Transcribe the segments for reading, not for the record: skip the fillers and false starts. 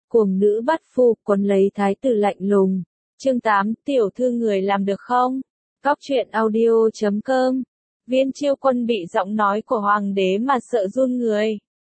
cuồng nữ bắt phu quấn lấy thái tử lạnh lùng. Chương 8, tiểu thư người làm được không? Góc truyện audio.com. Viên Chiêu Quân bị giọng nói của hoàng đế mà sợ run người.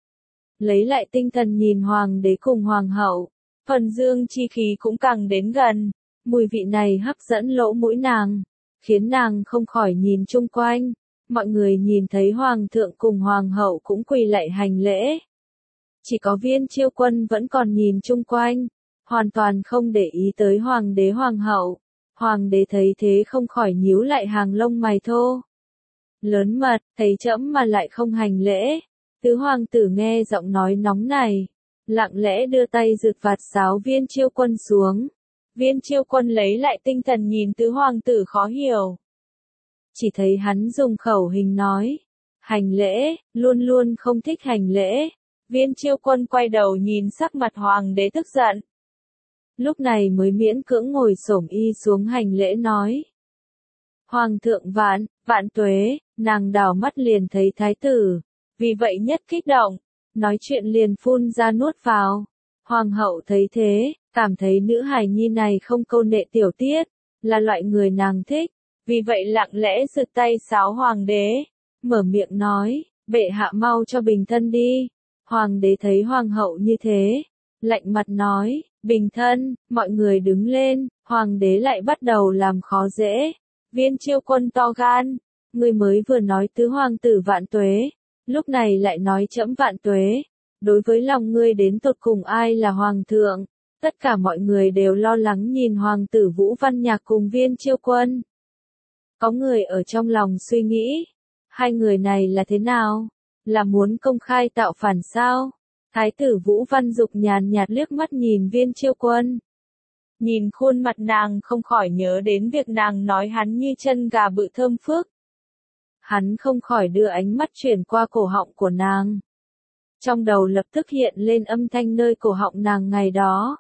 Lấy lại tinh thần nhìn hoàng đế cùng hoàng hậu, phần dương chi khí cũng càng đến gần, mùi vị này hấp dẫn lỗ mũi nàng, khiến nàng không khỏi nhìn chung quanh. Mọi người nhìn thấy hoàng thượng cùng hoàng hậu cũng quỳ lạy hành lễ. Chỉ có Viên Chiêu Quân vẫn còn nhìn chung quanh, hoàn toàn không để ý tới hoàng đế hoàng hậu. Hoàng đế thấy thế không khỏi nhíu lại hàng lông mày thô. Lớn mật, thấy trẫm mà lại không hành lễ. Tứ hoàng tử nghe giọng nói nóng này, lặng lẽ đưa tay giật vạt sáo Viên Chiêu Quân xuống. Viên Chiêu Quân lấy lại tinh thần nhìn tứ hoàng tử khó hiểu. Chỉ thấy hắn dùng khẩu hình nói, hành lễ, luôn luôn không thích hành lễ. Viên Chiêu Quân quay đầu nhìn sắc mặt hoàng đế tức giận. Lúc này mới miễn cưỡng ngồi xổm y xuống hành lễ nói. Hoàng thượng vạn tuế, nàng đảo mắt liền thấy thái tử, vì vậy nhất kích động, nói chuyện liền phun ra nuốt vào. Hoàng hậu thấy thế, cảm thấy nữ hài nhi này không câu nệ tiểu tiết, là loại người nàng thích, vì vậy lặng lẽ giật tay sáo hoàng đế, mở miệng nói, bệ hạ mau cho bình thân đi. Hoàng đế thấy hoàng hậu như thế, lạnh mặt nói, bình thân, mọi người đứng lên, hoàng đế lại bắt đầu làm khó dễ. Viên Chiêu Quân to gan, người mới vừa nói tứ hoàng tử vạn tuế, lúc này lại nói trẫm vạn tuế. Đối với lòng ngươi đến tột cùng ai là hoàng thượng? Tất cả mọi người đều lo lắng nhìn hoàng tử Vũ Văn Nhạc cùng Viên Chiêu Quân. Có người ở trong lòng suy nghĩ, hai người này là thế nào? Là muốn công khai tạo phản sao? Thái tử Vũ Văn Dục nhàn nhạt liếc mắt nhìn Viên Chiêu Quân. Nhìn khuôn mặt nàng không khỏi nhớ đến việc nàng nói hắn như chân gà bự thơm phức. Hắn không khỏi đưa ánh mắt chuyển qua cổ họng của nàng. Trong đầu lập tức hiện lên âm thanh nơi cổ họng nàng ngày đó.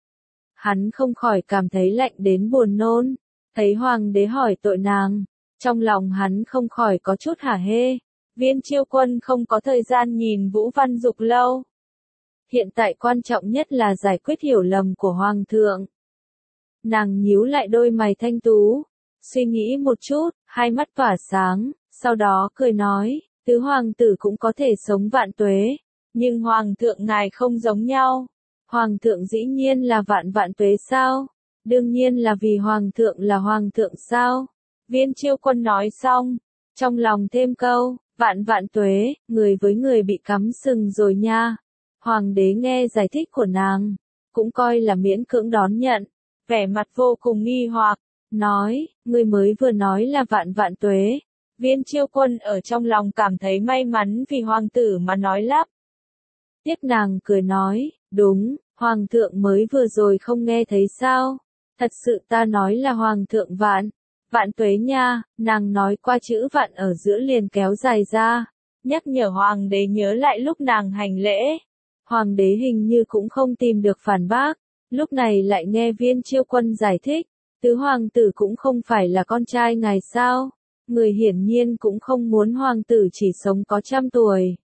Hắn không khỏi cảm thấy lạnh đến buồn nôn, thấy hoàng đế hỏi tội nàng, trong lòng hắn không khỏi có chút hả hê. Viên Chiêu Quân không có thời gian nhìn Vũ Văn Dục lâu. Hiện tại quan trọng nhất là giải quyết hiểu lầm của hoàng thượng. Nàng nhíu lại đôi mày thanh tú, suy nghĩ một chút, hai mắt tỏa sáng, sau đó cười nói, tứ hoàng tử cũng có thể sống vạn tuế, nhưng hoàng thượng ngài không giống nhau. Hoàng thượng dĩ nhiên là vạn tuế sao? Đương nhiên là vì hoàng thượng là hoàng thượng sao? Viên Chiêu Quân nói xong, trong lòng thêm câu, vạn tuế, người với người bị cắm sừng rồi nha. Hoàng đế nghe giải thích của nàng, cũng coi là miễn cưỡng đón nhận, vẻ mặt vô cùng nghi hoặc, nói, người mới vừa nói là vạn tuế. Viên Chiêu Quân ở trong lòng cảm thấy may mắn vì hoàng tử mà nói lắp. Tiếp nàng cười nói, đúng, hoàng thượng mới vừa rồi không nghe thấy sao? Thật sự ta nói là hoàng thượng vạn tuế nha. Nàng nói qua chữ vạn ở giữa liền kéo dài ra, nhắc nhở hoàng đế nhớ lại lúc nàng hành lễ. Hoàng đế hình như cũng không tìm được phản bác, lúc này lại nghe Viên Chiêu Quân giải thích, tứ hoàng tử cũng không phải là con trai ngài sao? Người hiển nhiên cũng không muốn hoàng tử chỉ sống có 100 tuổi.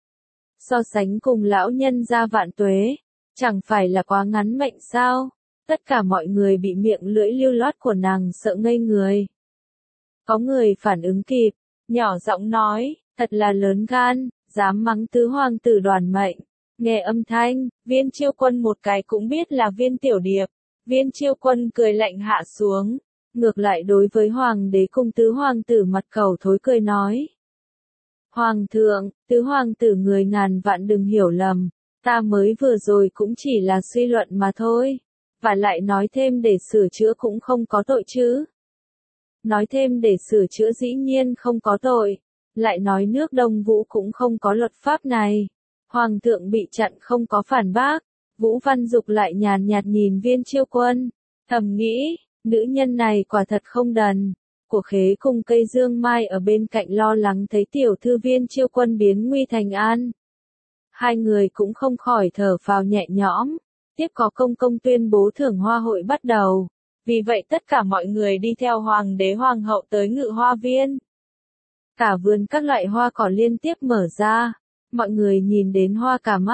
So sánh cùng lão nhân gia vạn tuế, chẳng phải là quá ngắn mệnh sao? Tất cả mọi người bị miệng lưỡi lưu loát của nàng sợ ngây người. Có người phản ứng kịp, nhỏ giọng nói, thật là lớn gan, dám mắng tứ hoàng tử đoàn mệnh. Nghe âm thanh, Viên Chiêu Quân một cái cũng biết là Viên Tiểu Điệp. Viên Chiêu Quân cười lạnh hạ xuống, ngược lại đối với hoàng đế cùng tứ hoàng tử mặt khẩu thối cười nói. Hoàng thượng, tứ hoàng tử người ngàn vạn đừng hiểu lầm, ta mới vừa rồi cũng chỉ là suy luận mà thôi, và lại nói thêm để sửa chữa cũng không có tội chứ. Nói thêm để sửa chữa dĩ nhiên không có tội, lại nói nước Đông Vũ cũng không có luật pháp này. Hoàng thượng bị chặn không có phản bác, Vũ Văn Dục lại nhàn nhạt nhìn Viên Chiêu Quân, thầm nghĩ, nữ nhân này quả thật không đần. Của Khế cùng cây dương mai ở bên cạnh lo lắng thấy tiểu thư Viên Chiêu Quân biến nguy thành an. Hai người cũng không khỏi thở phào nhẹ nhõm, tiếp có công công tuyên bố thưởng hoa hội bắt đầu. Vì vậy tất cả mọi người đi theo hoàng đế hoàng hậu tới Ngự Hoa Viên. Cả vườn các loại hoa cỏ liên tiếp mở ra, mọi người nhìn đến hoa cả mắt,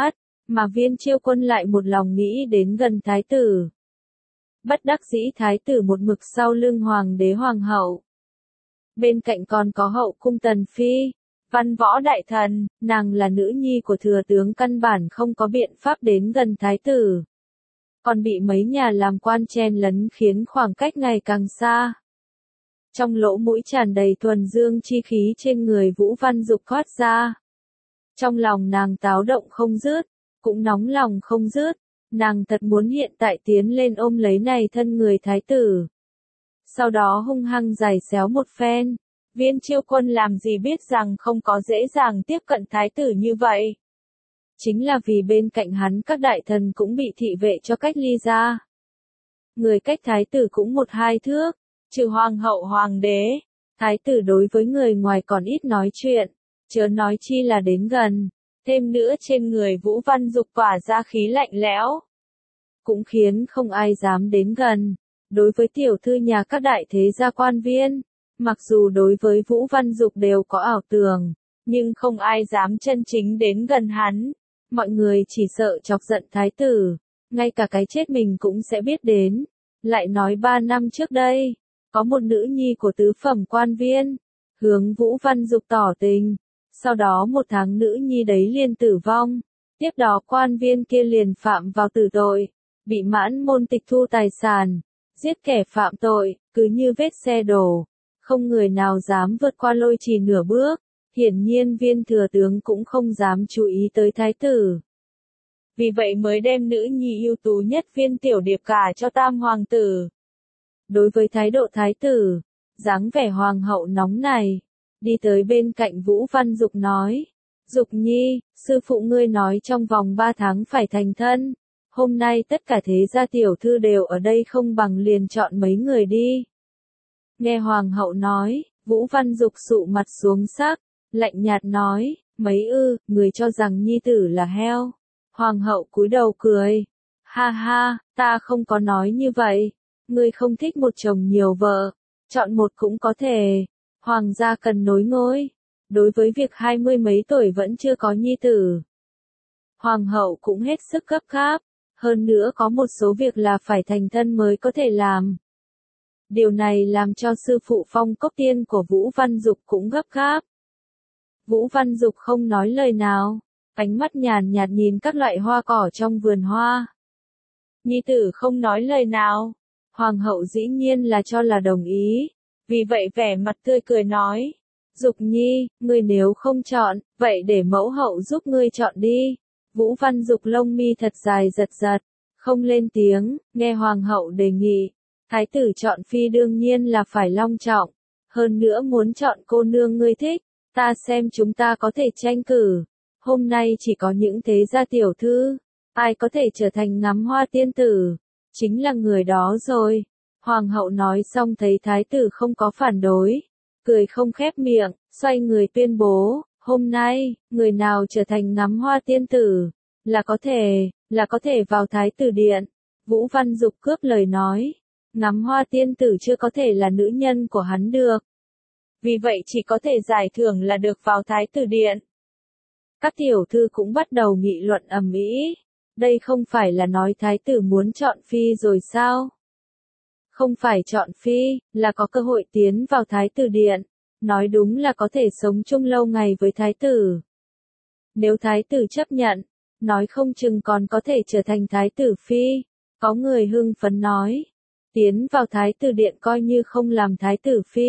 mà Viên Chiêu Quân lại một lòng nghĩ đến gần thái tử. Bất đắc dĩ thái tử một mực sau lưng hoàng đế hoàng hậu. Bên cạnh còn có hậu cung Tần Phi, văn võ đại thần, nàng là nữ nhi của thừa tướng căn bản không có biện pháp đến gần thái tử. Còn bị mấy nhà làm quan chen lấn khiến khoảng cách ngày càng xa. Trong lỗ mũi tràn đầy thuần dương chi khí trên người Vũ Văn Dục thoát ra. Trong lòng nàng táo động không dứt, cũng nóng lòng không dứt, nàng thật muốn hiện tại tiến lên ôm lấy này thân người thái tử. Sau đó hung hăng giày xéo một phen, Viên Chiêu Quân làm gì biết rằng không có dễ dàng tiếp cận thái tử như vậy. Chính là vì bên cạnh hắn các đại thần cũng bị thị vệ cho cách ly ra. Người cách thái tử cũng 1-2 thước, trừ hoàng hậu hoàng đế, thái tử đối với người ngoài còn ít nói chuyện, chớ nói chi là đến gần, thêm nữa trên người Vũ Văn Dục tỏa ra khí lạnh lẽo, cũng khiến không ai dám đến gần. Đối với tiểu thư nhà các đại thế gia quan viên, mặc dù đối với Vũ Văn Dục đều có ảo tưởng, nhưng không ai dám chân chính đến gần hắn. Mọi người chỉ sợ chọc giận thái tử, ngay cả cái chết mình cũng sẽ biết đến. Lại nói 3 năm trước đây, có một nữ nhi của tứ phẩm quan viên, hướng Vũ Văn Dục tỏ tình, sau đó 1 tháng nữ nhi đấy liền tử vong, tiếp đó quan viên kia liền phạm vào tử tội, bị mãn môn tịch thu tài sản, giết kẻ phạm tội, cứ như vết xe đổ, không người nào dám vượt qua lôi trì nửa bước. Hiển nhiên Viên thừa tướng cũng không dám chú ý tới thái tử. Vì vậy mới đem nữ nhi ưu tú nhất Viên tiểu điệp gả cho tam hoàng tử. Đối với thái độ thái tử, dáng vẻ hoàng hậu nóng này, đi tới bên cạnh Vũ Văn Dục nói, Dục nhi, sư phụ ngươi nói trong vòng 3 tháng phải thành thân, hôm nay tất cả thế gia tiểu thư đều ở đây không bằng liền chọn mấy người đi. Nghe hoàng hậu nói, Vũ Văn Dục sụ mặt xuống sắc, lạnh nhạt nói, mấy người cho rằng nhi tử là heo. Hoàng hậu cúi đầu cười, ha ha, ta không có nói như vậy, ngươi không thích một chồng nhiều vợ, chọn một cũng có thể, hoàng gia cần nối ngôi, đối với việc 20 mấy tuổi vẫn chưa có nhi tử. Hoàng hậu cũng hết sức gấp gáp, hơn nữa có một số việc là phải thành thân mới có thể làm. Điều này làm cho sư phụ Phong Cốc Tiên của Vũ Văn Dục cũng gấp gáp. Vũ Văn Dục không nói lời nào, ánh mắt nhàn nhạt nhìn các loại hoa cỏ trong vườn hoa. Nhi tử không nói lời nào, hoàng hậu dĩ nhiên là cho là đồng ý, vì vậy vẻ mặt tươi cười nói, Dục nhi, ngươi nếu không chọn, vậy để mẫu hậu giúp ngươi chọn đi. Vũ Văn Dục lông mi thật dài giật giật, không lên tiếng, nghe hoàng hậu đề nghị, thái tử chọn phi đương nhiên là phải long trọng, hơn nữa muốn chọn cô nương ngươi thích. Ta xem chúng ta có thể tranh cử. Hôm nay chỉ có những thế gia tiểu thư. Ai có thể trở thành ngắm hoa tiên tử. Chính là người đó rồi. Hoàng hậu nói xong thấy thái tử không có phản đối. Cười không khép miệng, xoay người tuyên bố. Hôm nay, người nào trở thành ngắm hoa tiên tử. Là có thể vào thái tử điện. Vũ Văn Dục cướp lời nói. Ngắm hoa tiên tử chưa có thể là nữ nhân của hắn được. Vì vậy chỉ có thể giải thưởng là được vào thái tử điện. Các tiểu thư cũng bắt đầu nghị luận ầm ĩ. Đây không phải là nói thái tử muốn chọn phi rồi sao? Không phải chọn phi, là có cơ hội tiến vào thái tử điện. Nói đúng là có thể sống chung lâu ngày với thái tử. Nếu thái tử chấp nhận, nói không chừng còn có thể trở thành thái tử phi. Có người hưng phấn nói. Tiến vào thái tử điện coi như không làm thái tử phi.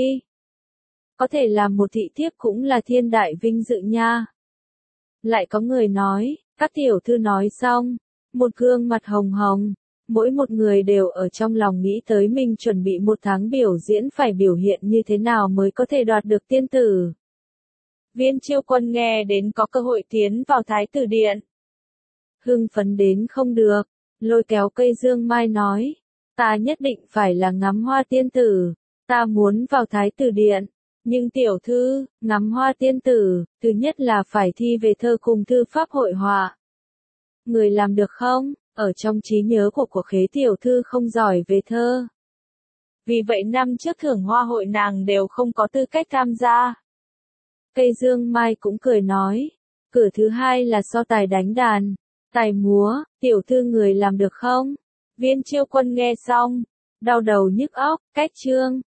Có thể làm một thị thiếp cũng là thiên đại vinh dự nha. Lại có người nói, các tiểu thư nói xong, một gương mặt hồng hồng, mỗi một người đều ở trong lòng nghĩ tới mình chuẩn bị 1 tháng biểu diễn phải biểu hiện như thế nào mới có thể đoạt được tiên tử. Viên Chiêu Quân nghe đến có cơ hội tiến vào thái tử điện. Hưng phấn đến không được, lôi kéo cây dương mai nói, ta nhất định phải là ngắm hoa tiên tử, ta muốn vào thái tử điện. Nhưng tiểu thư, ngắm hoa tiên tử, thứ nhất là phải thi về thơ cùng thư pháp hội họa. Người làm được không? Ở trong trí nhớ của khế tiểu thư không giỏi về thơ. Vì vậy năm trước thưởng hoa hội nàng đều không có tư cách tham gia. Cây dương mai cũng cười nói. Cửa thứ hai là so tài đánh đàn. Tài múa, tiểu thư người làm được không? Viên Chiêu Quân nghe xong, đau đầu nhức óc, cách chương.